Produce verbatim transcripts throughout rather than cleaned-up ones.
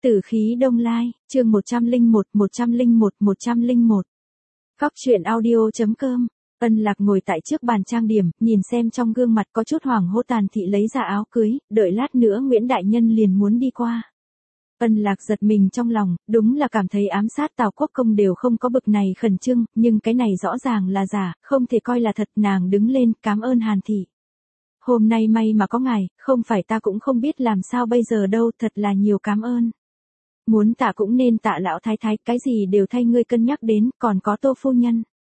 Tử khí đông lai, chương một trăm linh một, một trăm linh một, một trăm linh một. Góc truyện audio.com. Ân Lạc ngồi tại trước bàn trang điểm, nhìn xem trong gương mặt có chút hoảng hốt. Tàn Thị lấy ra áo cưới, đợi lát nữa Nguyễn Đại Nhân liền muốn đi qua. Ân Lạc giật mình trong lòng, đúng là cảm thấy ám sát Tào Quốc Công đều không có bực này khẩn trương, nhưng cái này rõ ràng là giả, không thể coi là thật. Nàng đứng lên, cảm ơn Hàn Thị. Hôm nay may mà có ngài, không phải ta cũng không biết làm sao bây giờ đâu, thật là nhiều cảm ơn. Muốn tạ cũng nên tạ lão thái thái, cái gì đều thay ngươi cân nhắc đến, còn có Tô phu nhân.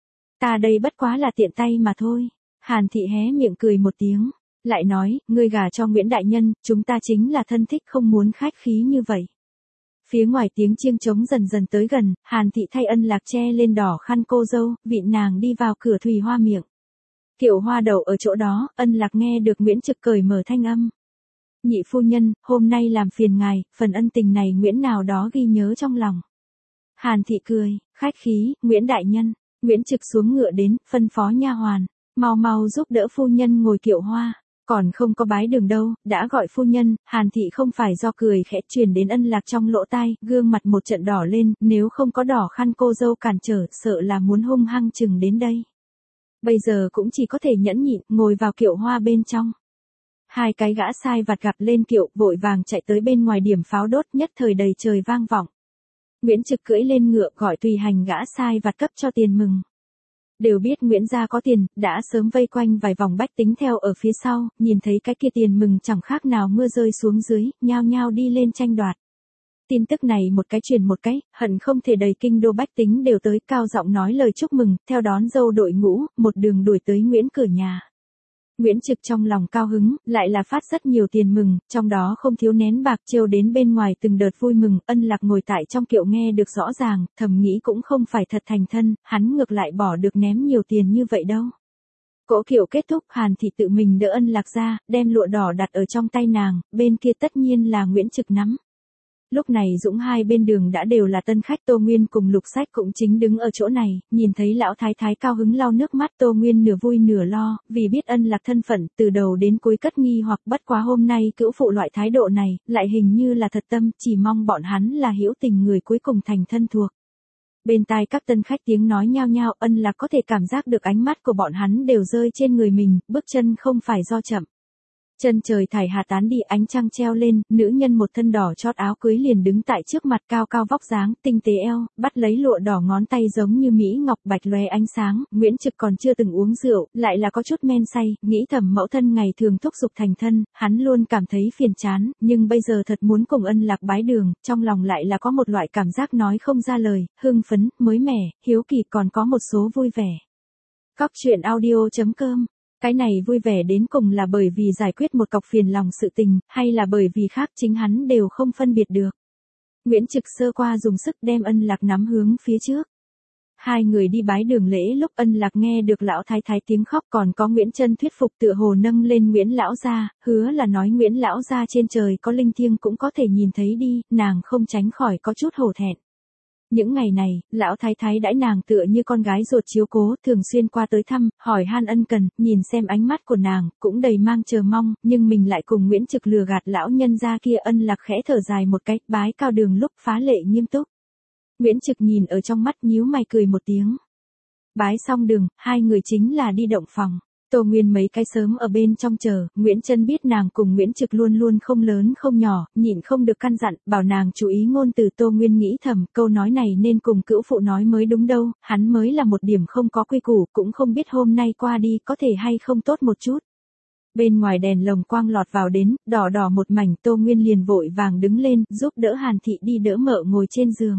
Ta đây bất quá là tiện tay mà thôi. Hàn Thị hé miệng cười một tiếng, lại nói, ngươi gả cho Nguyễn Đại Nhân, chúng ta chính là thân thích, không muốn khách khí như vậy. Phía ngoài tiếng chiêng trống dần dần tới gần, Hàn Thị thay Ân Lạc che lên đỏ khăn cô dâu, vịn nàng đi vào cửa Thùy Hoa miệng. Kiệu hoa đậu ở chỗ đó, Ân Lạc nghe được Nguyễn Trực cởi mở thanh âm. Nhị phu nhân, hôm nay làm phiền ngài, phần ân tình này Nguyễn nào đó ghi nhớ trong lòng. Hàn Thị cười, khách khí, Nguyễn Đại Nhân. Nguyễn Trực xuống ngựa đến, phân phó nha hoàn, mau mau giúp đỡ phu nhân ngồi kiệu hoa. Còn không có bái đường đâu, đã gọi phu nhân. Hàn Thị không phải do cười khẽ truyền đến Ân Lạc trong lỗ tai, gương mặt một trận đỏ lên, nếu không có đỏ khăn cô dâu cản trở, sợ là muốn hung hăng chừng đến đây. Bây giờ cũng chỉ có thể nhẫn nhịn, ngồi vào kiệu hoa bên trong. Hai cái gã sai vặt gặp lên kiệu, vội vàng chạy tới bên ngoài điểm pháo đốt, nhất thời đầy trời vang vọng. Nguyễn Trực cưỡi lên ngựa gọi tùy hành gã sai vặt cấp cho tiền mừng. Đều biết Nguyễn gia có tiền, đã sớm vây quanh vài vòng bách tính theo ở phía sau, nhìn thấy cái kia tiền mừng chẳng khác nào mưa rơi xuống dưới, nhao nhao đi lên tranh đoạt. Tin tức này một cái truyền một cái, hận không thể đầy kinh đô bách tính đều tới, cao giọng nói lời chúc mừng, theo đón dâu đội ngũ, một đường đuổi tới Nguyễn cửa nhà. Nguyễn Trực trong lòng cao hứng, lại là phát rất nhiều tiền mừng, trong đó không thiếu nén bạc trêu đến bên ngoài từng đợt vui mừng. Ân Lạc ngồi tại trong kiệu nghe được rõ ràng, thầm nghĩ cũng không phải thật thành thân, hắn ngược lại bỏ được ném nhiều tiền như vậy đâu. Cỗ kiệu kết thúc, Hàn Thị tự mình đỡ Ân Lạc ra, đem lụa đỏ đặt ở trong tay nàng, bên kia tất nhiên là Nguyễn Trực nắm. Lúc này dũng hai bên đường đã đều là tân khách. Tô Nguyên cùng Lục Sách cũng chính đứng ở chỗ này, nhìn thấy lão thái thái cao hứng lau nước mắt. Tô Nguyên nửa vui nửa lo, vì biết Ân Lạc thân phận, từ đầu đến cuối cất nghi hoặc, bất quá hôm nay cữu phụ loại thái độ này, lại hình như là thật tâm, chỉ mong bọn hắn là hữu tình người cuối cùng thành thân thuộc. Bên tai các tân khách tiếng nói nhao nhao, Ân Lạc có thể cảm giác được ánh mắt của bọn hắn đều rơi trên người mình, bước chân không phải do chậm. Chân trời thải hà tán đi, ánh trăng treo lên, nữ nhân một thân đỏ chót áo cưới liền đứng tại trước mặt, cao cao vóc dáng, tinh tế eo, bắt lấy lụa đỏ, ngón tay giống như mỹ ngọc bạch lóe ánh sáng. Nguyễn Trực còn chưa từng uống rượu, lại là có chút men say, nghĩ thầm mẫu thân ngày thường thúc giục thành thân, hắn luôn cảm thấy phiền chán, nhưng bây giờ thật muốn cùng Ân Lạc bái đường, trong lòng lại là có một loại cảm giác nói không ra lời, hưng phấn, mới mẻ, hiếu kỳ, còn có một số vui vẻ. Góc truyện audio.com. Cái này vui vẻ đến cùng là bởi vì giải quyết một cọc phiền lòng sự tình, hay là bởi vì khác, chính hắn đều không phân biệt được. Nguyễn Trực sơ qua dùng sức đem Ân Lạc nắm hướng phía trước. Hai người đi bái đường lễ lúc Ân Lạc nghe được lão thái thái tiếng khóc, còn có Nguyễn Trân thuyết phục tựa hồ nâng lên Nguyễn lão gia, hứa là nói Nguyễn lão gia trên trời có linh thiêng cũng có thể nhìn thấy đi, nàng không tránh khỏi có chút hổ thẹn. Những ngày này, lão thái thái đãi nàng tựa như con gái ruột chiếu cố, thường xuyên qua tới thăm, hỏi han ân cần, nhìn xem ánh mắt của nàng, cũng đầy mang chờ mong, nhưng mình lại cùng Nguyễn Trực lừa gạt lão nhân gia kia. Ân Lạc khẽ thở dài một cái, bái cao đường lúc phá lệ nghiêm túc. Nguyễn Trực nhìn ở trong mắt, nhíu mày cười một tiếng. Bái xong đường, hai người chính là đi động phòng. Tô Nguyên mấy cái sớm ở bên trong chờ, Nguyễn Trân biết nàng cùng Nguyễn Trực luôn luôn không lớn không nhỏ, nhịn không được căn dặn, bảo nàng chú ý ngôn từ. Tô Nguyên nghĩ thầm, câu nói này nên cùng cữu phụ nói mới đúng đâu, hắn mới là một điểm không có quy củ, cũng không biết hôm nay qua đi có thể hay không tốt một chút. Bên ngoài đèn lồng quang lọt vào đến, đỏ đỏ một mảnh. Tô Nguyên liền vội vàng đứng lên, giúp đỡ Hàn Thị đi đỡ mợ ngồi trên giường.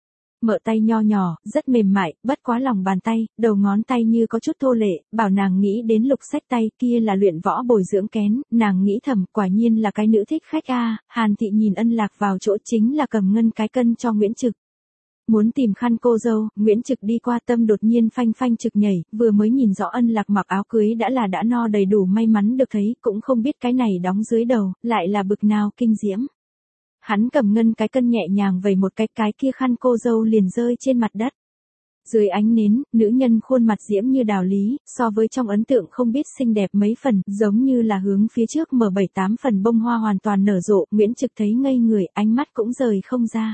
Mợ tay nho nhỏ, rất mềm mại, bất quá lòng bàn tay, đầu ngón tay như có chút thô lệ, bảo nàng nghĩ đến Lục Sách tay kia là luyện võ bồi dưỡng kén, nàng nghĩ thầm, quả nhiên là cái nữ thích khách a. Hàn Thị nhìn Ân Lạc vào chỗ chính là cầm ngân cái cân cho Nguyễn Trực. Muốn tìm khăn cô dâu, Nguyễn Trực đi qua, tâm đột nhiên phanh phanh trực nhảy, vừa mới nhìn rõ Ân Lạc mặc áo cưới đã là đã no đầy đủ, may mắn được thấy, cũng không biết cái này đóng dưới đầu, lại là bực nào kinh diễm. Hắn cầm ngân cái cân nhẹ nhàng vẩy một cái, cái kia khăn cô dâu liền rơi trên mặt đất. Dưới ánh nến, nữ nhân khuôn mặt diễm như đào lý, so với trong ấn tượng không biết xinh đẹp mấy phần, giống như là hướng phía trước mở bảy tám phần bông hoa hoàn toàn nở rộ, Nguyễn Trực thấy ngây người, ánh mắt cũng rời không ra.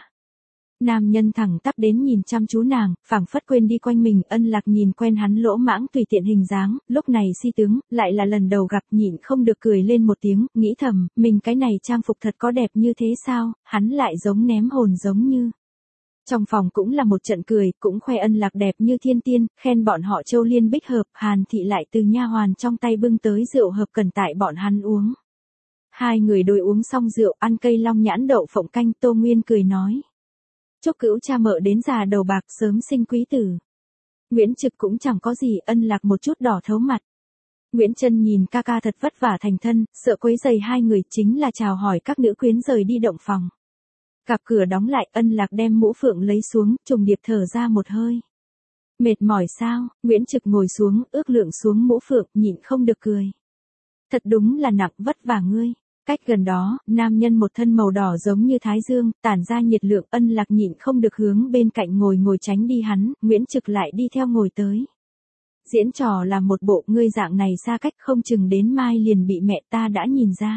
Nam nhân thẳng tắp đến nhìn chăm chú nàng, phảng phất quên đi quanh mình, Ân Lạc nhìn quen hắn lỗ mãng tùy tiện hình dáng, lúc này si tướng, lại là lần đầu gặp, nhịn không được cười lên một tiếng, nghĩ thầm, mình cái này trang phục thật có đẹp như thế sao, hắn lại giống ném hồn giống như. Trong phòng cũng là một trận cười, cũng khoe Ân Lạc đẹp như thiên tiên, khen bọn họ châu liên bích hợp, Hàn Thị lại từ nha hoàn trong tay bưng tới rượu hợp cần tại bọn hắn uống. Hai người đôi uống xong rượu, ăn cây long nhãn đậu phộng canh, Tô Nguyên cười nói. Chúc cữu cha mợ đến già đầu bạc sớm sinh quý tử. Nguyễn Trực cũng chẳng có gì, Ân Lạc một chút đỏ thấu mặt. Nguyễn Trân nhìn ca ca thật vất vả thành thân, sợ quấy rầy hai người, chính là chào hỏi các nữ quyến rời đi động phòng. Cặp cửa đóng lại, Ân Lạc đem mũ phượng lấy xuống, trùng điệp thở ra một hơi. Mệt mỏi sao? Nguyễn Trực ngồi xuống, ước lượng xuống mũ phượng, nhịn không được cười. Thật đúng là nặng vất vả ngươi. Cách gần đó, nam nhân một thân màu đỏ giống như thái dương, tản ra nhiệt lượng, Ân Lạc nhịn không được hướng bên cạnh ngồi ngồi tránh đi hắn, Nguyễn Trực lại đi theo ngồi tới. Diễn trò là một bộ ngươi dạng này xa cách không chừng đến mai liền bị mẹ ta đã nhìn ra.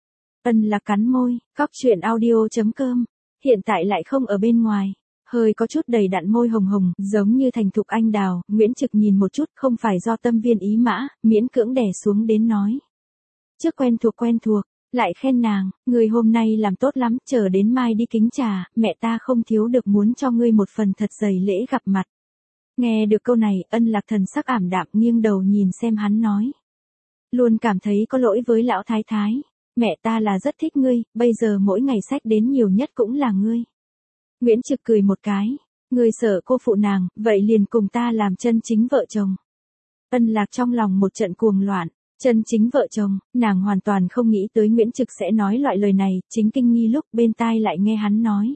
Ân Lạc cắn môi, cóc truyện audio chấm com, hiện tại lại không ở bên ngoài. Hơi có chút đầy đặn môi hồng hồng, giống như thành thục anh đào, Nguyễn Trực nhìn một chút không phải do tâm viên ý mã, miễn cưỡng đè xuống đến nói. Trước quen thuộc quen thuộc. Lại khen nàng, người hôm nay làm tốt lắm, chờ đến mai đi kính trà, mẹ ta không thiếu được muốn cho ngươi một phần thật dày lễ gặp mặt. Nghe được câu này, Ân Lạc thần sắc ảm đạm nghiêng đầu nhìn xem hắn nói. Luôn cảm thấy có lỗi với lão thái thái, mẹ ta là rất thích ngươi, bây giờ mỗi ngày sách đến nhiều nhất cũng là ngươi. Nguyễn Trực cười một cái, ngươi sợ cô phụ nàng, vậy liền cùng ta làm chân chính vợ chồng. Ân Lạc trong lòng một trận cuồng loạn. Chân chính vợ chồng, nàng hoàn toàn không nghĩ tới Nguyễn Trực sẽ nói loại lời này, chính kinh nghi lúc bên tai lại nghe hắn nói.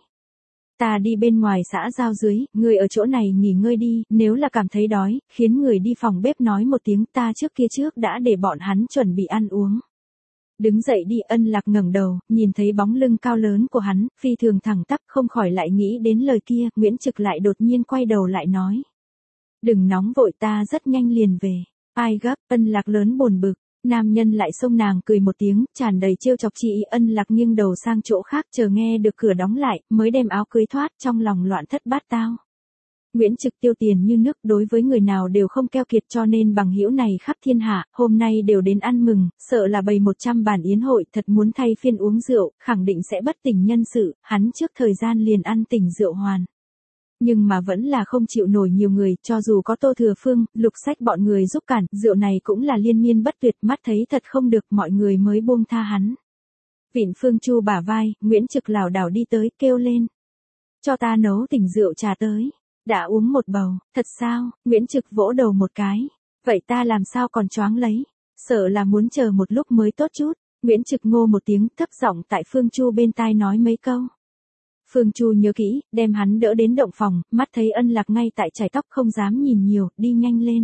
Ta đi bên ngoài xã giao dưới, người ở chỗ này nghỉ ngơi đi, nếu là cảm thấy đói, khiến người đi phòng bếp nói một tiếng, ta trước kia trước đã để bọn hắn chuẩn bị ăn uống. Đứng dậy đi, Ân Lạc ngẩng đầu, nhìn thấy bóng lưng cao lớn của hắn, phi thường thẳng tắp, không khỏi lại nghĩ đến lời kia, Nguyễn Trực lại đột nhiên quay đầu lại nói. Đừng nóng vội, ta rất nhanh liền về. Ai gấp, Ân Lạc lớn bồn bực, nam nhân lại xông nàng cười một tiếng, tràn đầy trêu chọc chị, Ân Lạc nghiêng đầu sang chỗ khác chờ nghe được cửa đóng lại, mới đem áo cưới thoát, trong lòng loạn thất bát tao. Nguyễn Trực tiêu tiền như nước, đối với người nào đều không keo kiệt, cho nên bằng hữu này khắp thiên hạ, hôm nay đều đến ăn mừng, sợ là bày một trăm bàn yến hội, thật muốn thay phiên uống rượu, khẳng định sẽ bất tỉnh nhân sự, hắn trước thời gian liền ăn tỉnh rượu hoàn. Nhưng mà vẫn là không chịu nổi nhiều người, cho dù có Tô Thừa Phương, Lục Sách bọn người giúp cản, rượu này cũng là liên miên bất tuyệt, mắt thấy thật không được, mọi người mới buông tha hắn. Vịn Phương Chu bả vai, Nguyễn Trực lảo đảo đi tới, kêu lên. Cho ta nấu tỉnh rượu trà tới. Đã uống một bầu, thật sao? Nguyễn Trực vỗ đầu một cái. Vậy ta làm sao còn choáng lấy? Sợ là muốn chờ một lúc mới tốt chút. Nguyễn Trực ngô một tiếng, thấp giọng tại Phương Chu bên tai nói mấy câu. Phương Chu nhớ kỹ, đem hắn đỡ đến động phòng, mắt thấy Ân Lạc ngay tại chải tóc không dám nhìn nhiều, đi nhanh lên.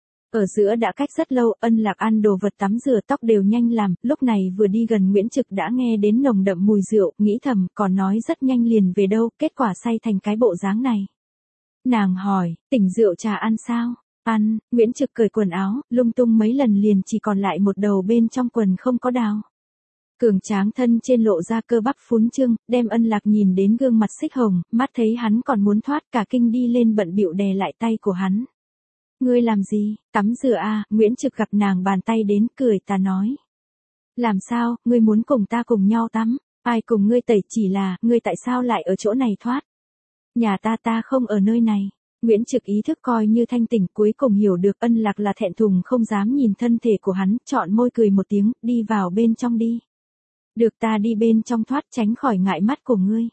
Ở giữa đã cách rất lâu, Ân Lạc ăn đồ vật tắm rửa tóc đều nhanh làm, lúc này vừa đi gần Nguyễn Trực đã nghe đến nồng đậm mùi rượu, nghĩ thầm, còn nói rất nhanh liền về đâu, kết quả say thành cái bộ dáng này. Nàng hỏi, tỉnh rượu trà ăn sao? Ăn, Nguyễn Trực cởi quần áo, lung tung mấy lần liền chỉ còn lại một đầu bên trong quần không có đào. Cường tráng thân trên lộ ra cơ bắp phún trương, đem Ân Lạc nhìn đến gương mặt xích hồng, mắt thấy hắn còn muốn thoát cả kinh đi lên bận bịu đè lại tay của hắn. Ngươi làm gì? Tắm rửa à? Nguyễn Trực gặp nàng bàn tay đến, cười ta nói. Làm sao, ngươi muốn cùng ta cùng nhau tắm? Ai cùng ngươi tẩy, chỉ là, ngươi tại sao lại ở chỗ này thoát? Nhà ta ta không ở nơi này. Nguyễn Trực ý thức coi như thanh tỉnh, cuối cùng hiểu được Ân Lạc là thẹn thùng không dám nhìn thân thể của hắn, chọn môi cười một tiếng, đi vào bên trong đi. Được, ta đi bên trong thoát, tránh khỏi ngại mắt của ngươi.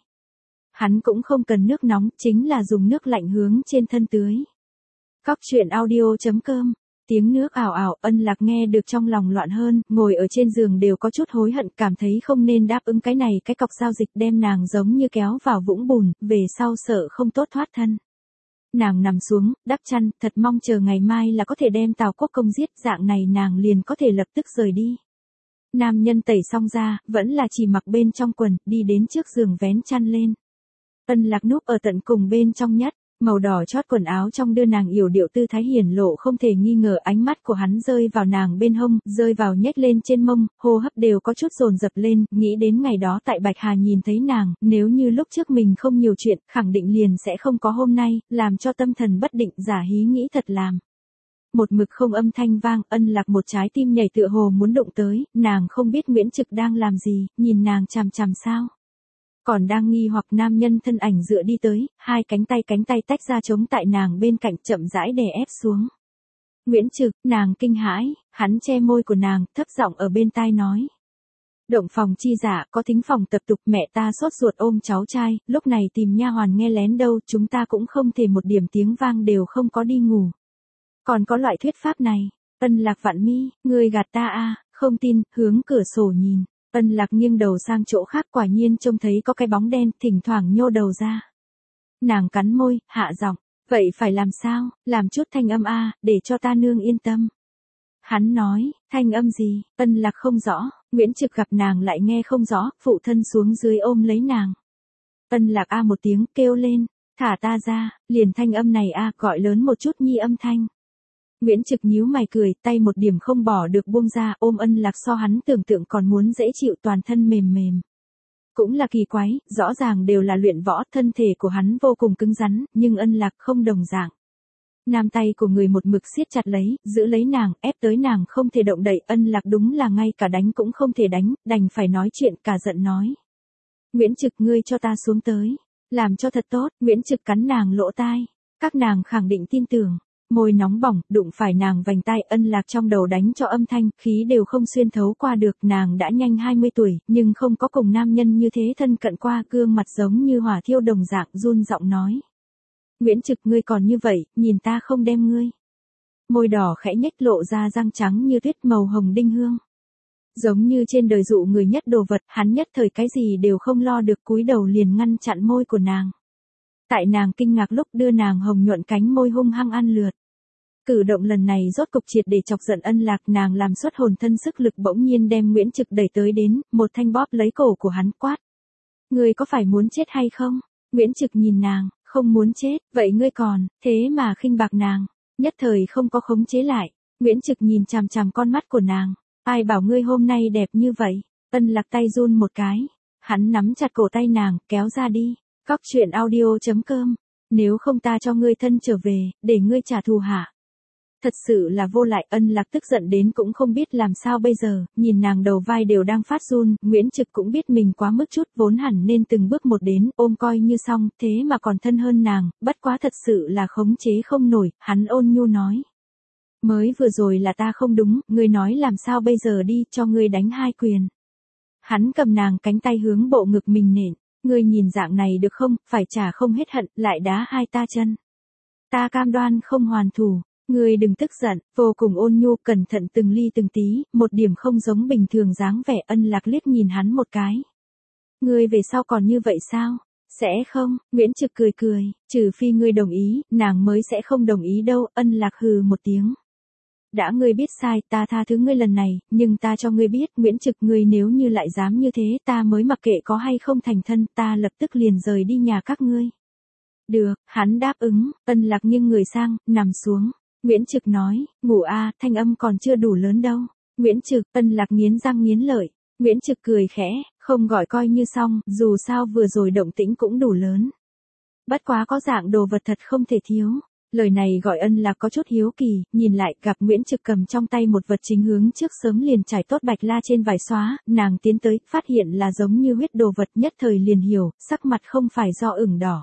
Hắn cũng không cần nước nóng, chính là dùng nước lạnh hướng trên thân tưới. Cóc truyện audio chấm com, tiếng nước ảo ảo, Ân Lạc nghe được trong lòng loạn hơn, ngồi ở trên giường đều có chút hối hận, cảm thấy không nên đáp ứng cái này cái cọc giao dịch, đem nàng giống như kéo vào vũng bùn, về sau sợ không tốt thoát thân. Nàng nằm xuống, đắp chăn, thật mong chờ ngày mai là có thể đem Tào Quốc Công giết, dạng này nàng liền có thể lập tức rời đi. Nam nhân tẩy xong ra, vẫn là chỉ mặc bên trong quần, đi đến trước giường vén chăn lên. Ân Lạc núp ở tận cùng bên trong nhất, Màu đỏ chót quần áo trong đưa nàng yểu điệu tư thái hiển lộ không thể nghi ngờ, ánh mắt của hắn rơi vào nàng bên hông, rơi vào nhếch lên trên mông, hô hấp đều có chút dồn dập lên, nghĩ đến ngày đó tại Bạch Hà nhìn thấy nàng, nếu như lúc trước mình không nhiều chuyện, khẳng định liền sẽ không có hôm nay, làm cho tâm thần bất định, giả hí nghĩ thật làm. Một mực không âm thanh vang, Ân Lạc một trái tim nhảy tựa hồ muốn đụng tới, nàng không biết Nguyễn Trực đang làm gì, nhìn nàng chằm chằm sao. Còn đang nghi hoặc nam nhân thân ảnh dựa đi tới, hai cánh tay cánh tay tách ra chống tại nàng bên cạnh chậm rãi đè ép xuống. Nguyễn Trực, nàng kinh hãi, hắn che môi của nàng, thấp giọng ở bên tai nói. Động phòng chi giả, có thính phòng tập tục, mẹ ta sốt ruột ôm cháu trai, lúc này tìm nha hoàn nghe lén đâu, chúng ta cũng không thể một điểm tiếng vang đều không có đi ngủ. Còn có loại thuyết pháp này, Ân Lạc vạn mi, người gạt ta a, không tin, hướng cửa sổ nhìn. Ân Lạc nghiêng đầu sang chỗ khác, quả nhiên trông thấy có cái bóng đen, thỉnh thoảng nhô đầu ra. Nàng cắn môi, hạ giọng, vậy phải làm sao, làm chút thanh âm a, để cho ta nương yên tâm. Hắn nói, thanh âm gì, Ân Lạc không rõ, Nguyễn Trực gặp nàng lại nghe không rõ, phụ thân xuống dưới ôm lấy nàng. Ân Lạc a một tiếng kêu lên, thả ta ra, liền thanh âm này a, gọi lớn một chút nhi âm thanh. Nguyễn Trực nhíu mày cười, tay một điểm không bỏ được buông ra, ôm Ân Lạc so hắn tưởng tượng còn muốn dễ chịu, toàn thân mềm mềm. Cũng là kỳ quái, rõ ràng đều là luyện võ, thân thể của hắn vô cùng cứng rắn, nhưng Ân Lạc không đồng dạng. Nam tay của người một mực siết chặt lấy, giữ lấy nàng, ép tới nàng không thể động đậy, Ân Lạc đúng là ngay cả đánh cũng không thể đánh, đành phải nói chuyện, cả giận nói. Nguyễn Trực, ngươi cho ta xuống tới, làm cho thật tốt. Nguyễn Trực cắn nàng lỗ tai, các nàng khẳng định tin tưởng. Môi nóng bỏng, đụng phải nàng vành tai, Ân Lạc trong đầu đánh cho âm thanh, khí đều không xuyên thấu qua được, nàng đã nhanh hai mươi tuổi, nhưng không có cùng nam nhân như thế thân cận qua, gương mặt giống như hỏa thiêu đồng dạng, run giọng nói. Nguyễn Trực, ngươi còn như vậy, nhìn ta không đem ngươi. Môi đỏ khẽ nhếch lộ ra răng trắng như tuyết màu hồng đinh hương. Giống như trên đời dụ người nhất đồ vật, hắn nhất thời cái gì đều không lo được, cúi đầu liền ngăn chặn môi của nàng. Tại nàng kinh ngạc lúc đưa nàng hồng nhuận cánh môi hung hăng ăn lượt. Cử động lần này rốt cục triệt để chọc giận Ân Lạc, nàng làm xuất hồn thân sức lực bỗng nhiên đem Nguyễn Trực đẩy tới đến, một thanh bóp lấy cổ của hắn quát. Ngươi có phải muốn chết hay không? Nguyễn Trực nhìn nàng, không muốn chết, vậy ngươi còn, thế mà khinh bạc nàng, nhất thời không có khống chế lại. Nguyễn Trực nhìn chằm chằm con mắt của nàng, ai bảo ngươi hôm nay đẹp như vậy? Ân Lạc tay run một cái, hắn nắm chặt cổ tay nàng, kéo ra đi. Cóc truyện audio chấm com, nếu không ta cho ngươi thân trở về, để ngươi trả thù hả? Thật sự là vô lại. Ân Lạc tức giận đến cũng không biết làm sao bây giờ, nhìn nàng đầu vai đều đang phát run, Nguyễn Trực cũng biết mình quá mức chút, vốn hẳn nên từng bước một đến, ôm coi như xong, thế mà còn thân hơn nàng, bất quá thật sự là khống chế không nổi, hắn ôn nhu nói. Mới vừa rồi là ta không đúng, ngươi nói làm sao bây giờ đi, cho ngươi đánh hai quyền. Hắn cầm nàng cánh tay hướng bộ ngực mình nện. Ngươi nhìn dạng này được không, phải trả không hết hận, lại đá hai ta chân. Ta cam đoan không hoàn thủ, ngươi đừng tức giận, vô cùng ôn nhu, cẩn thận từng ly từng tí, một điểm không giống bình thường dáng vẻ. Ân Lạc liếc nhìn hắn một cái. Ngươi về sau còn như vậy sao? Sẽ không, Nguyễn Trực cười cười, trừ phi ngươi đồng ý, nàng mới sẽ không đồng ý đâu. Ân Lạc hừ một tiếng. Đã ngươi biết sai, ta tha thứ ngươi lần này, nhưng ta cho ngươi biết, Nguyễn Trực, ngươi nếu như lại dám như thế, ta mới mặc kệ có hay không thành thân, ta lập tức liền rời đi nhà các ngươi. Được, hắn đáp ứng. Ân Lạc nghiêng người sang, nằm xuống. Nguyễn Trực nói, ngủ a, thanh âm còn chưa đủ lớn đâu. Nguyễn Trực, Ân Lạc nghiến răng nghiến lợi. Nguyễn Trực cười khẽ, không gọi coi như xong, dù sao vừa rồi động tĩnh cũng đủ lớn. Bất quá có dạng đồ vật thật không thể thiếu. Lời này gọi Ân Lạc có chút hiếu kỳ, nhìn lại, gặp Nguyễn Trực cầm trong tay một vật chính hướng trước sớm liền trải tốt bạch la trên vải xóa, nàng tiến tới, phát hiện là giống như huyết đồ vật, nhất thời liền hiểu, sắc mặt không phải do ửng đỏ.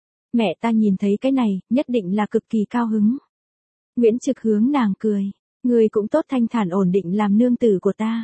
Mẹ ta nhìn thấy cái này, nhất định là cực kỳ cao hứng. Nguyễn Trực hướng nàng cười, người cũng tốt thanh thản ổn định làm nương tử của ta.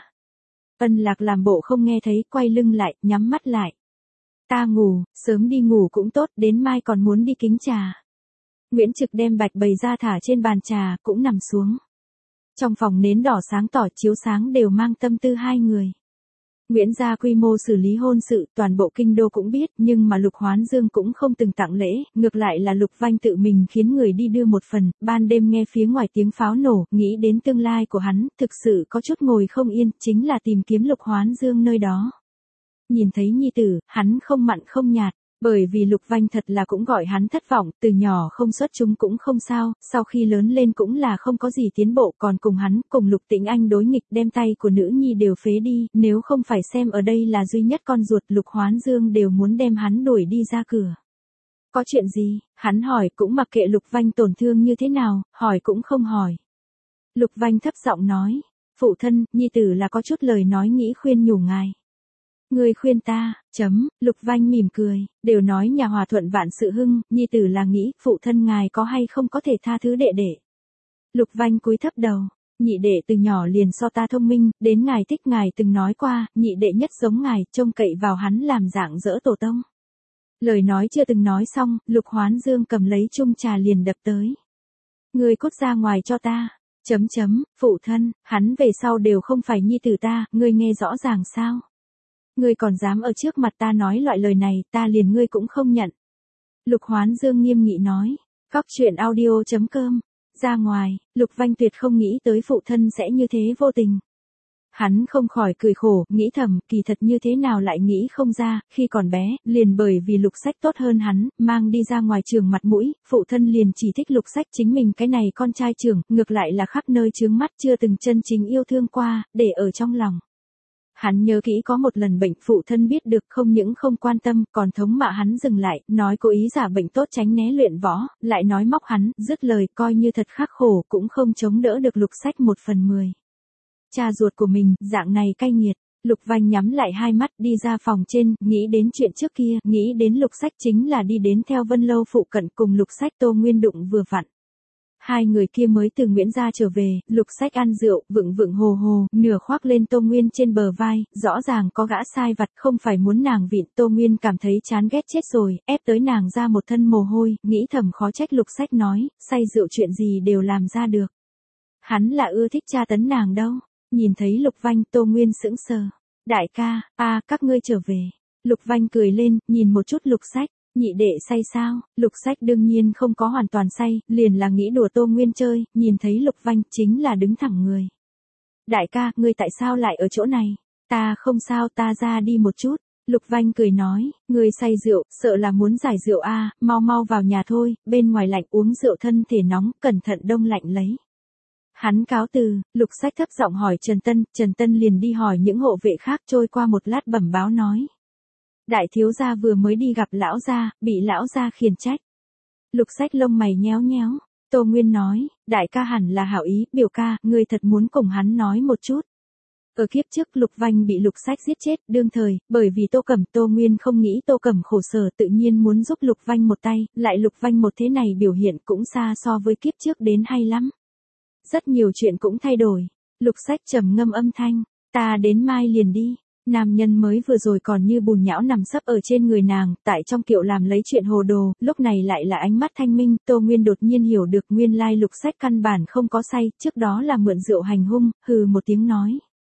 Ân Lạc làm bộ không nghe thấy, quay lưng lại, nhắm mắt lại. Ta ngủ, sớm đi ngủ cũng tốt, đến mai còn muốn đi kính trà. Nguyễn Trực đem bạch bày ra thả trên bàn trà, cũng nằm xuống. Trong phòng nến đỏ sáng tỏ chiếu sáng đều mang tâm tư hai người. Nguyễn gia quy mô xử lý hôn sự, toàn bộ kinh đô cũng biết, nhưng mà Lục Hoán Dương cũng không từng tặng lễ, ngược lại là Lục Vanh tự mình khiến người đi đưa một phần, ban đêm nghe phía ngoài tiếng pháo nổ, nghĩ đến tương lai của hắn, thực sự có chút ngồi không yên, chính là tìm kiếm Lục Hoán Dương nơi đó. Nhìn thấy nhi tử, hắn không mặn không nhạt. Bởi vì Lục Vanh thật là cũng gọi hắn thất vọng, từ nhỏ không xuất chúng cũng không sao, sau khi lớn lên cũng là không có gì tiến bộ, còn cùng hắn, cùng Lục Tĩnh Anh đối nghịch, đem tay của nữ nhi đều phế đi, nếu không phải xem ở đây là duy nhất con ruột, Lục Hoán Dương đều muốn đem hắn đuổi đi ra cửa. Có chuyện gì? Hắn hỏi, cũng mặc kệ Lục Vanh tổn thương như thế nào, hỏi cũng không hỏi. Lục Vanh thấp giọng nói, phụ thân, nhi tử là có chút lời nói nghĩ khuyên nhủ ngài. Người khuyên ta, chấm, Lục Vanh mỉm cười, đều nói nhà hòa thuận vạn sự hưng, nhi tử là nghĩ, phụ thân ngài có hay không có thể tha thứ đệ đệ. Lục Vanh cúi thấp đầu, nhị đệ từ nhỏ liền so ta thông minh, đến ngài thích ngài từng nói qua, nhị đệ nhất giống ngài, trông cậy vào hắn làm dạng dỡ tổ tông. Lời nói chưa từng nói xong, Lục Hoán Dương cầm lấy chung trà liền đập tới. Người cút ra ngoài cho ta. Chấm chấm, phụ thân, hắn về sau đều không phải nhi tử ta, ngươi nghe rõ ràng sao? Ngươi còn dám ở trước mặt ta nói loại lời này, ta liền ngươi cũng không nhận. Lục Hoán Dương nghiêm nghị nói, Cóc truyện audio chấm com, ra ngoài, Lục Vanh tuyệt không nghĩ tới phụ thân sẽ như thế vô tình. Hắn không khỏi cười khổ, nghĩ thầm, kỳ thật như thế nào lại nghĩ không ra, khi còn bé, liền bởi vì Lục Sách tốt hơn hắn, mang đi ra ngoài trường mặt mũi, phụ thân liền chỉ thích Lục Sách chính mình cái này con trai trưởng, ngược lại là khắp nơi chướng mắt chưa từng chân chính yêu thương qua, để ở trong lòng. Hắn nhớ kỹ có một lần bệnh phụ thân biết được không những không quan tâm, còn thống mạ hắn dừng lại, nói cố ý giả bệnh tốt tránh né luyện võ, lại nói móc hắn, dứt lời coi như thật khắc khổ cũng không chống đỡ được Lục Sách một phần mười. Cha ruột của mình, dạng này cay nghiệt, Lục Vanh nhắm lại hai mắt đi ra phòng trên, nghĩ đến chuyện trước kia, nghĩ đến Lục Sách chính là đi đến theo Vân Lâu phụ cận cùng Lục Sách Tô Nguyên đụng vừa vặn. Hai người kia mới từ Nguyễn gia trở về, Lục Sách ăn rượu, vựng vựng hồ hồ, nửa khoác lên Tô Nguyên trên bờ vai, rõ ràng có gã sai vặt không phải muốn nàng vịn. Tô Nguyên cảm thấy chán ghét chết rồi, ép tới nàng ra một thân mồ hôi, nghĩ thầm khó trách Lục Sách nói, say rượu chuyện gì đều làm ra được. Hắn là ưa thích tra tấn nàng đâu. Nhìn thấy Lục Vanh, Tô Nguyên sững sờ. Đại ca, a các ngươi trở về. Lục Vanh cười lên, nhìn một chút Lục Sách, nhị đệ say sao? Lục Sách đương nhiên không có hoàn toàn say, liền là nghĩ đùa Tô Nguyên chơi, nhìn thấy Lục Vanh chính là đứng thẳng người. Đại ca, ngươi tại sao lại ở chỗ này? Ta không sao, ta ra đi một chút. Lục Vanh cười nói, ngươi say rượu, sợ là muốn giải rượu a, mau mau vào nhà thôi, bên ngoài lạnh uống rượu thân thể nóng, cẩn thận đông lạnh lấy. Hắn cáo từ, Lục Sách thấp giọng hỏi Trần Tân, Trần Tân liền đi hỏi những hộ vệ khác, trôi qua một lát bẩm báo nói. Đại thiếu gia vừa mới đi gặp lão gia, bị lão gia khiển trách. Lục Sách lông mày nhéo nhéo, Tô Nguyên nói, đại ca hẳn là hảo ý, biểu ca, ngươi thật muốn cùng hắn nói một chút. Ở kiếp trước Lục Vanh bị Lục Sách giết chết, đương thời, bởi vì Tô Cẩm, Tô Nguyên không nghĩ Tô Cẩm khổ sở tự nhiên muốn giúp Lục Vanh một tay, lại Lục Vanh một thế này biểu hiện cũng xa so với kiếp trước đến hay lắm. Rất nhiều chuyện cũng thay đổi. Lục Sách trầm ngâm âm thanh, ta đến mai liền đi. Nam nhân mới vừa rồi còn như bùn nhão nằm sấp ở trên người nàng, tại trong kiệu làm lấy chuyện hồ đồ, lúc này lại là ánh mắt thanh minh. Tô Nguyên đột nhiên hiểu được nguyên lai Lục Sách căn bản không có say, trước đó là mượn rượu hành hung, hừ một tiếng nói.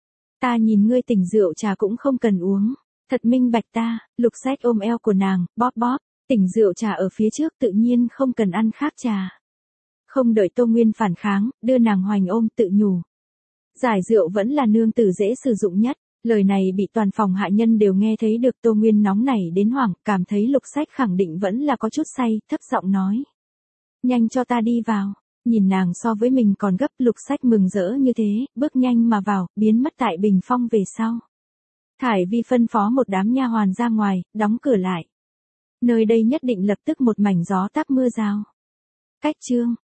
Ta nhìn ngươi tỉnh rượu trà cũng không cần uống, thật minh bạch ta. Lục Sách ôm eo của nàng, bóp bóp, tỉnh rượu trà ở phía trước tự nhiên không cần ăn khác trà. Không đợi Tô Nguyên phản kháng, đưa nàng hoành ôm tự nhủ. Giải rượu vẫn là nương tử dễ sử dụng nhất. Lời này bị toàn phòng hạ nhân đều nghe thấy được. Tô Nguyên nóng nảy đến hoảng, cảm thấy Lục Sách khẳng định vẫn là có chút say, thấp giọng nói. Nhanh cho ta đi vào. Nhìn nàng so với mình còn gấp, Lục Sách mừng rỡ như thế, bước nhanh mà vào, biến mất tại bình phong về sau. Thải Vi phân phó một đám nha hoàn ra ngoài, đóng cửa lại. Nơi đây nhất định lập tức một mảnh gió táp mưa rào. Cách chương